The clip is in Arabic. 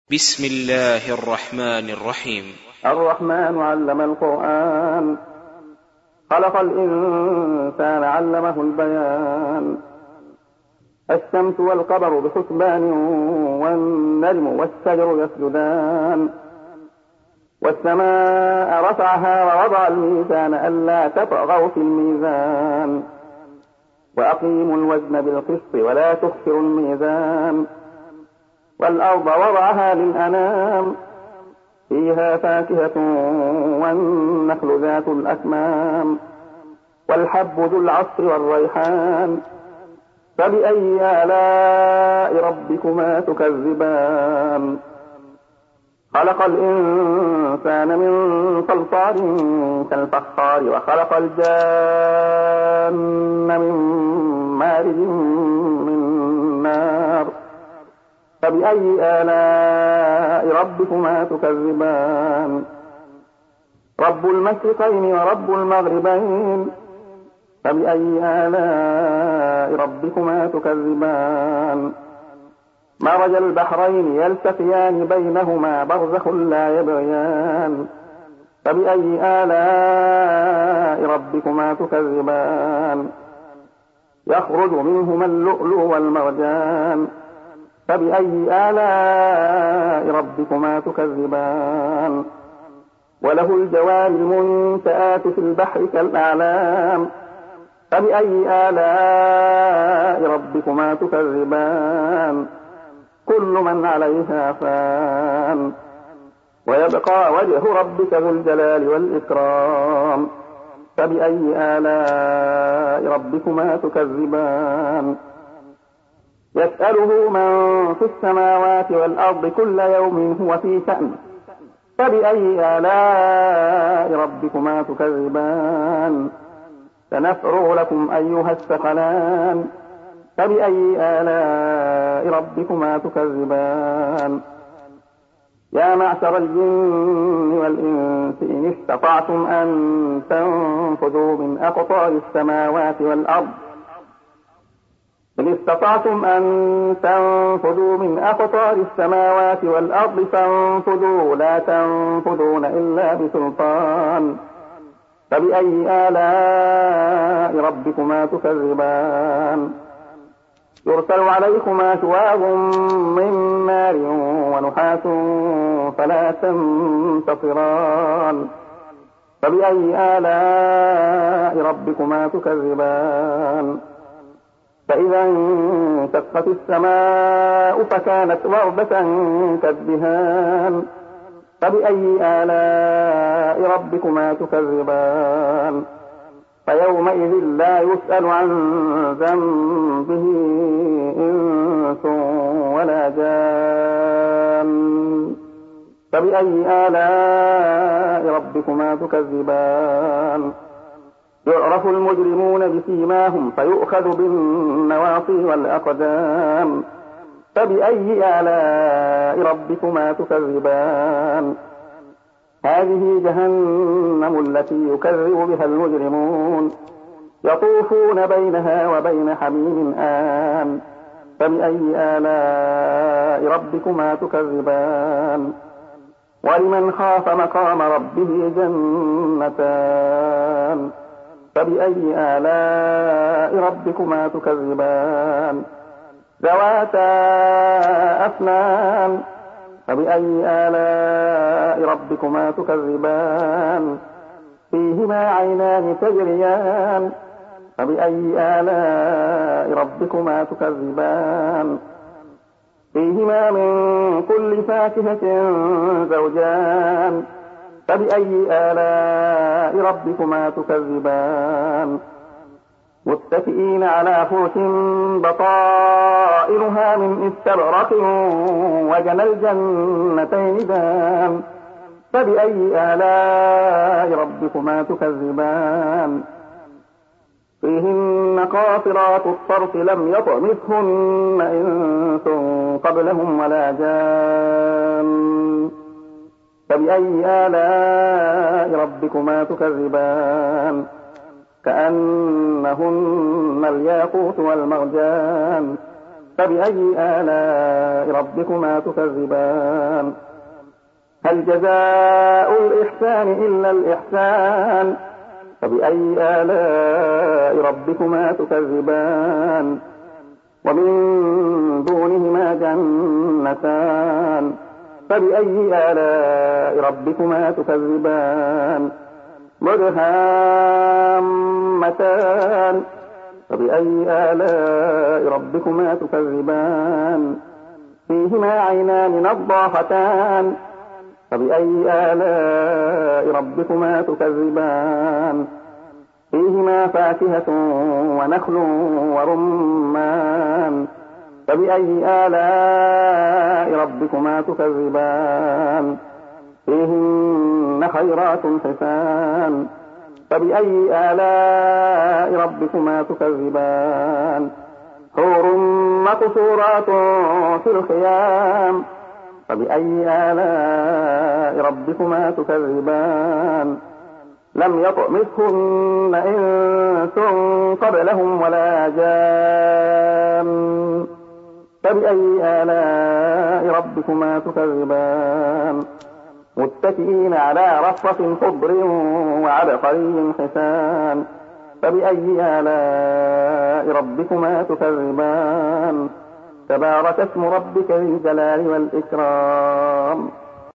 بسم الله الرحمن الرحيم. الرحمن علم القرآن، خلق الإنسان علمه البيان. الشمس والقمر بحسبان، والنجم والشجر يسجدان. والسماء رفعها ووضع الميزان ألا تطغوا في الميزان. وأقيموا الوزن بالقسط ولا تخسروا الميزان. والأرض وضعها للأنام، فيها فاكهة والنخل ذات الأكمام. والحب ذو العصف والريحان. فبأي آلاء ربكما تكذبان؟ خلق الإنسان من صلصال كالفخار، وخلق الجان من مارج من نار. فبأي آلاء ربكما تكذبان؟ رب المشرقين ورب المغربين، فبأي آلاء ربكما تكذبان؟ مرج البحرين يلتقيان بينهما برزخ لا يبغيان. فبأي آلاء ربكما تكذبان؟ يخرج منهما اللؤلؤ والمرجان. فبأي آلاء ربكما تكذبان؟ وله الجوار المنشآت في البحر كالأعلام. فبأي آلاء ربكما تكذبان؟ كل من عليها فان، ويبقى وجه ربك ذو الجلال والإكرام. فبأي آلاء ربكما تكذبان؟ يسأله من في السماوات والأرض كل يوم هو في شأن. فبأي آلاء ربكما تكذبان؟ سنفرغ لكم أيها الثقلان. فبأي آلاء ربكما تكذبان؟ يا معشر الجن والإنس إن استطعتم أن تنفذوا من أقطار السماوات والأرض فانفذوا لا تنفذون إلا بسلطان. فبأي آلاء ربكما تكذبان؟ يرسل عليكما شواظ من نار ونحاس فلا تنتصران. فبأي آلاء ربكما تكذبان؟ فإذا انشقت السماء فكانت وردة كالدهان. فبأي آلاء ربكما تكذبان؟ فيومئذ لا يسأل عن ذنبه إنس ولا جان. فبأي آلاء ربكما تكذبان؟ يعرف المجرمون بسيماهم فيؤخذ بالنواصي والأقدام. فبأي آلاء ربكما تكذبان؟ هذه جهنم التي يكذب بها المجرمون، يطوفون بينها وبين حميم آن. فبأي آلاء ربكما تكذبان؟ ولمن خاف مقام ربه جنتان. فبأي آلاء ربكما تكذبان؟ ذواتا أفنان. فبأي آلاء ربكما تكذبان؟ فيهما عينان تجريان. فبأي آلاء ربكما تكذبان؟ فيهما من كل فاكهة زوجان. فبأي آلاء ربكما تكذبان؟ متكئين على فرش بطائنها من استبرق وجنى الجنتين دان. فبأي آلاء ربكما تكذبان؟ فيهن قاصرات الطرف لم يطمثهن إنس قبلهم ولا جان. فبأي آلاء ربكما تكذبان؟ كأنهن الياقوت والمرجان. فبأي آلاء ربكما تكذبان هل جزاء الإحسان إلا الإحسان فبأي آلاء ربكما تكذبان ومن دونهما جنتان فبأي آلاء ربكما تكذبان مدهامتان فبأي آلاء ربكما تكذبان فيهما عينان نضاختان فبأي آلاء ربكما تكذبان فيهما فاكهة ونخل ورمان فبأي آلاء ربكما تكذبان فيهن خيرات حسان فبأي آلاء ربكما تكذبان حور مقصورات في الخيام فبأي آلاء ربكما تكذبان لم يطمثهن إنس قبلهم ولا جان فبأي آلاء ربكما تكذبان متكئين على رفرف خضر وعبقري حسان فبأي آلاء ربكما تكذبان تبارك اسم ربك ذي الجلال والإكرام